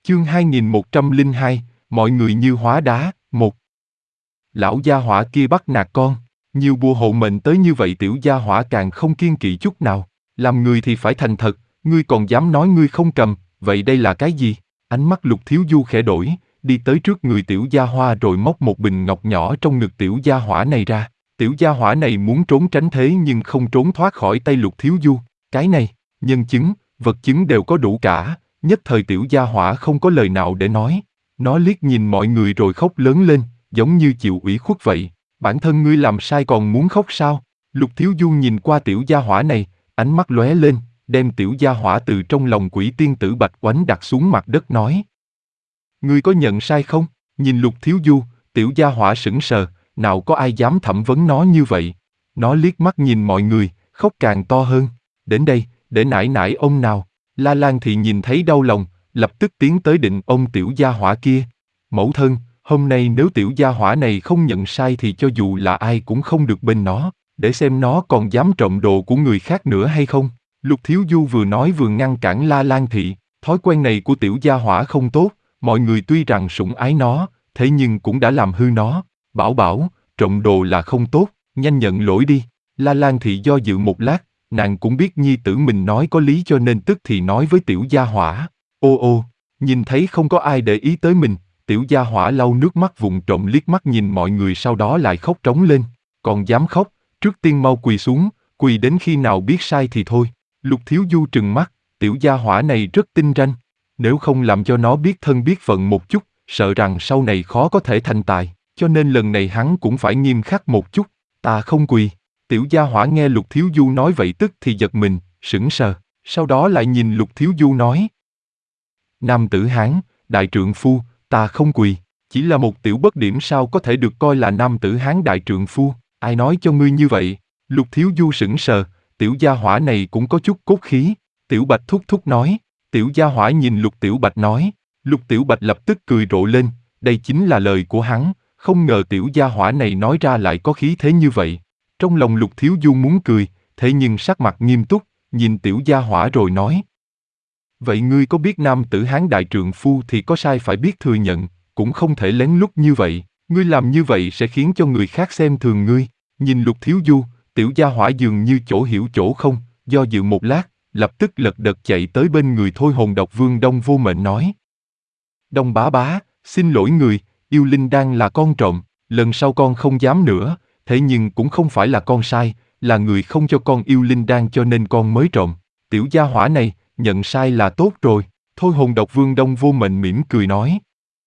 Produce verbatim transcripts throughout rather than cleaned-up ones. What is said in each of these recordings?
Chương hai nghìn một trăm lẻ hai, mọi người như hóa đá, một. Lão gia hỏa kia bắt nạt con, nhiều bùa hộ mệnh tới như vậy tiểu gia hỏa càng không kiêng kỵ chút nào. Làm người thì phải thành thật, ngươi còn dám nói ngươi không cầm, vậy đây là cái gì? Ánh mắt Lục Thiếu Du khẽ đổi, đi tới trước người tiểu gia hoa rồi móc một bình ngọc nhỏ trong ngực tiểu gia hỏa này ra. Tiểu gia hỏa này muốn trốn tránh thế nhưng không trốn thoát khỏi tay Lục Thiếu Du. Cái này, nhân chứng, vật chứng đều có đủ cả. Nhất thời tiểu gia hỏa không có lời nào để nói. Nó liếc nhìn mọi người rồi khóc lớn lên, giống như chịu ủy khuất vậy. Bản thân ngươi làm sai còn muốn khóc sao? Lục Thiếu Du nhìn qua tiểu gia hỏa này, ánh mắt lóe lên, đem tiểu gia hỏa từ trong lòng quỷ tiên tử Bạch Oánh đặt xuống mặt đất nói. Ngươi có nhận sai không? Nhìn Lục Thiếu Du, tiểu gia hỏa sững sờ, nào có ai dám thẩm vấn nó như vậy. Nó liếc mắt nhìn mọi người, khóc càng to hơn. Đến đây, để nải nải ông nào. La Lan Thị nhìn thấy đau lòng, lập tức tiến tới định ôm tiểu gia hỏa kia. Mẫu thân, hôm nay nếu tiểu gia hỏa này không nhận sai thì cho dù là ai cũng không được bên nó, để xem nó còn dám trộm đồ của người khác nữa hay không. Lục Thiếu Du vừa nói vừa ngăn cản La Lan Thị, thói quen này của tiểu gia hỏa không tốt, mọi người tuy rằng sủng ái nó, thế nhưng cũng đã làm hư nó. Bảo bảo, trộm đồ là không tốt, nhanh nhận lỗi đi. La Lan Thị do dự một lát, nàng cũng biết nhi tử mình nói có lý cho nên tức thì nói với tiểu gia hỏa. Ô ô, nhìn thấy không có ai để ý tới mình, tiểu gia hỏa lau nước mắt vụng trộm liếc mắt nhìn mọi người sau đó lại khóc trống lên. Còn dám khóc, trước tiên mau quỳ xuống, quỳ đến khi nào biết sai thì thôi. Lục Thiếu Du trừng mắt, tiểu gia hỏa này rất tinh ranh. Nếu không làm cho nó biết thân biết phận một chút, sợ rằng sau này khó có thể thành tài, cho nên lần này hắn cũng phải nghiêm khắc một chút. Ta không quỳ. Tiểu gia hỏa nghe Lục Thiếu Du nói vậy tức thì giật mình, sững sờ, sau đó lại nhìn Lục Thiếu Du nói. Nam tử Hán, đại trượng phu, ta không quỳ, chỉ là một tiểu bất điểm sao có thể được coi là nam tử Hán đại trượng phu, ai nói cho ngươi như vậy? Lục Thiếu Du sững sờ, tiểu gia hỏa này cũng có chút cốt khí. Tiểu Bạch thúc thúc nói. Tiểu gia hỏa nhìn Lục Tiểu Bạch nói. Lục Tiểu Bạch lập tức cười rộ lên, đây chính là lời của hắn, không ngờ tiểu gia hỏa này nói ra lại có khí thế như vậy. Trong lòng Lục Thiếu Du muốn cười, thế nhưng sắc mặt nghiêm túc, nhìn tiểu gia hỏa rồi nói. Vậy ngươi có biết nam tử Hán đại trượng phu thì có sai phải biết thừa nhận, cũng không thể lén lút như vậy, ngươi làm như vậy sẽ khiến cho người khác xem thường ngươi. Nhìn Lục Thiếu Du, tiểu gia hỏa dường như chỗ hiểu chỗ không, do dự một lát, lập tức lật đật chạy tới bên người Thôi Hồn Độc Vương Đông Vô Mệnh nói. Đông bá bá, xin lỗi người, yêu linh đan là con trộm, lần sau con không dám nữa. Thế nhưng cũng không phải là con sai, là người không cho con yêu linh đan cho nên con mới trộm. Tiểu gia hỏa này, nhận sai là tốt rồi. Thôi Hồn Độc Vương Đông Vô Mệnh mỉm cười nói.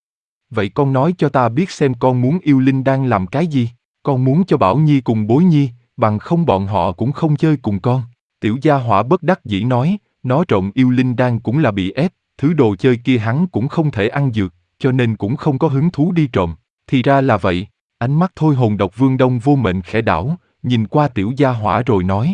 Vậy con nói cho ta biết xem con muốn yêu linh đan làm cái gì? Con muốn cho Bảo Nhi cùng Bối Nhi, bằng không bọn họ cũng không chơi cùng con. Tiểu gia hỏa bất đắc dĩ nói, nó trộm yêu linh đan cũng là bị ép, thứ đồ chơi kia hắn cũng không thể ăn dược, cho nên cũng không có hứng thú đi trộm. Thì ra là vậy. Ánh mắt Thôi Hồn Độc Vương Đông Vô Mệnh khẽ đảo, nhìn qua tiểu gia hỏa rồi nói.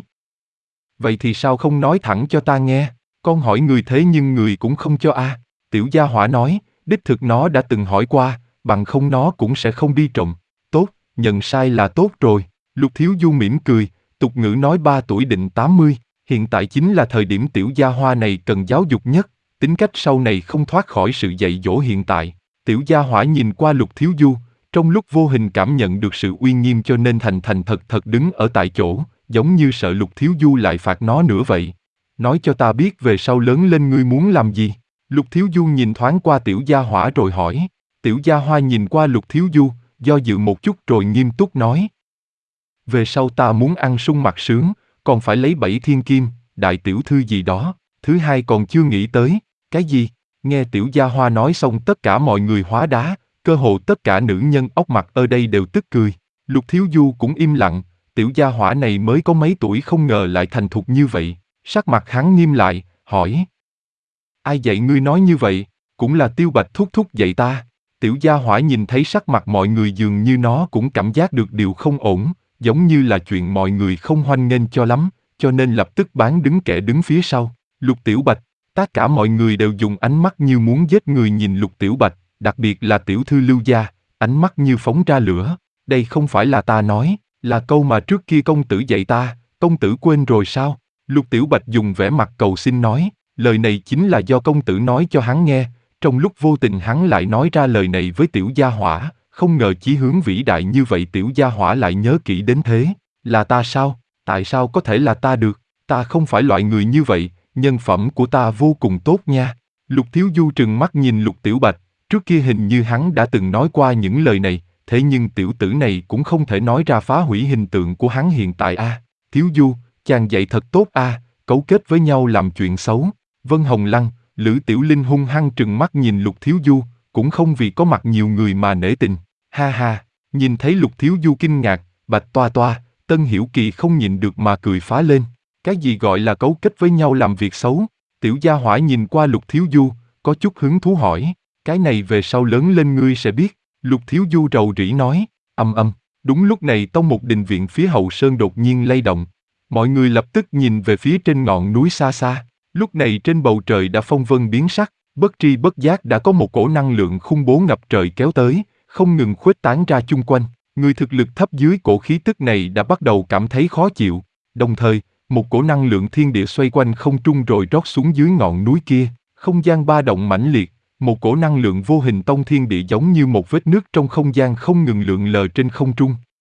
Vậy thì sao không nói thẳng cho ta nghe, con hỏi người thế nhưng người cũng không cho a. À. Tiểu gia hỏa nói, đích thực nó đã từng hỏi qua, bằng không nó cũng sẽ không đi trộm. Tốt, nhận sai là tốt rồi. Lục Thiếu Du mỉm cười, tục ngữ nói ba tuổi định tám mươi, hiện tại chính là thời điểm tiểu gia hoa này cần giáo dục nhất, tính cách sau này không thoát khỏi sự dạy dỗ hiện tại. Tiểu gia hỏa nhìn qua Lục Thiếu Du, trong lúc vô hình cảm nhận được sự uy nghiêm cho nên thành thành thật thật đứng ở tại chỗ, giống như sợ Lục Thiếu Du lại phạt nó nữa vậy. Nói cho ta biết về sau lớn lên ngươi muốn làm gì? Lục Thiếu Du nhìn thoáng qua tiểu gia hỏa rồi hỏi. Tiểu gia hoa nhìn qua Lục Thiếu Du, do dự một chút rồi nghiêm túc nói. Về sau ta muốn ăn sung mặc sướng, còn phải lấy bảy thiên kim, đại tiểu thư gì đó. Thứ hai còn chưa nghĩ tới. Cái gì? Nghe tiểu gia hoa nói xong tất cả mọi người hóa đá. Cơ hồ tất cả nữ nhân ốc mặt ở đây đều tức cười. Lục Thiếu Du cũng im lặng, tiểu gia hỏa này mới có mấy tuổi không ngờ lại thành thục như vậy. Sắc mặt hắn nghiêm lại, hỏi. Ai dạy ngươi nói như vậy? Cũng là Tiêu Bạch thúc thúc dạy ta. Tiểu gia hỏa nhìn thấy sắc mặt mọi người dường như nó cũng cảm giác được điều không ổn, giống như là chuyện mọi người không hoan nghênh cho lắm, cho nên lập tức bán đứng kẻ đứng phía sau. Lục Tiểu Bạch, tất cả mọi người đều dùng ánh mắt như muốn giết người nhìn Lục Tiểu Bạch. Đặc biệt là tiểu thư Lưu gia, ánh mắt như phóng ra lửa. Đây không phải là ta nói, là câu mà trước kia công tử dạy ta, công tử quên rồi sao? Lục Tiểu Bạch dùng vẻ mặt cầu xin nói, lời này chính là do công tử nói cho hắn nghe, trong lúc vô tình hắn lại nói ra lời này với tiểu gia hỏa, không ngờ chí hướng vĩ đại như vậy tiểu gia hỏa lại nhớ kỹ đến thế. Là ta sao? Tại sao có thể là ta được? Ta không phải loại người như vậy, nhân phẩm của ta vô cùng tốt nha. Lục Thiếu Du trừng mắt nhìn Lục Tiểu Bạch, trước kia hình như hắn đã từng nói qua những lời này, thế nhưng tiểu tử này cũng không thể nói ra phá hủy hình tượng của hắn hiện tại a. À, Thiếu Du, chàng dạy thật tốt a, à, cấu kết với nhau làm chuyện xấu. Vân Hồng Lăng, Lữ Tiểu Linh hung hăng trừng mắt nhìn Lục Thiếu Du, cũng không vì có mặt nhiều người mà nể tình. Ha ha, nhìn thấy Lục Thiếu Du kinh ngạc, Bạch Toa Toa, Tân Hiểu Kỳ không nhịn được mà cười phá lên. Cái gì gọi là cấu kết với nhau làm việc xấu? Tiểu gia hỏa nhìn qua Lục Thiếu Du, có chút hứng thú hỏi, cái này về sau lớn lên ngươi sẽ biết. Lục Thiếu Du rầu rĩ nói, âm âm. Đúng lúc này tông một đình viện phía hậu sơn đột nhiên lay động. Mọi người lập tức nhìn về phía trên ngọn núi xa xa. Lúc này trên bầu trời đã phong vân biến sắc, bất tri bất giác đã có một cổ năng lượng khủng bố ngập trời kéo tới, không ngừng khuếch tán ra chung quanh. Người thực lực thấp dưới cổ khí tức này đã bắt đầu cảm thấy khó chịu. Đồng thời, một cổ năng lượng thiên địa xoay quanh không trung rồi rót xuống dưới ngọn núi kia, không gian ba động mãnh liệt, một cổ năng lượng vô hình tông thiên địa giống như một vết nước trong không gian không ngừng lượn lờ trên không trung.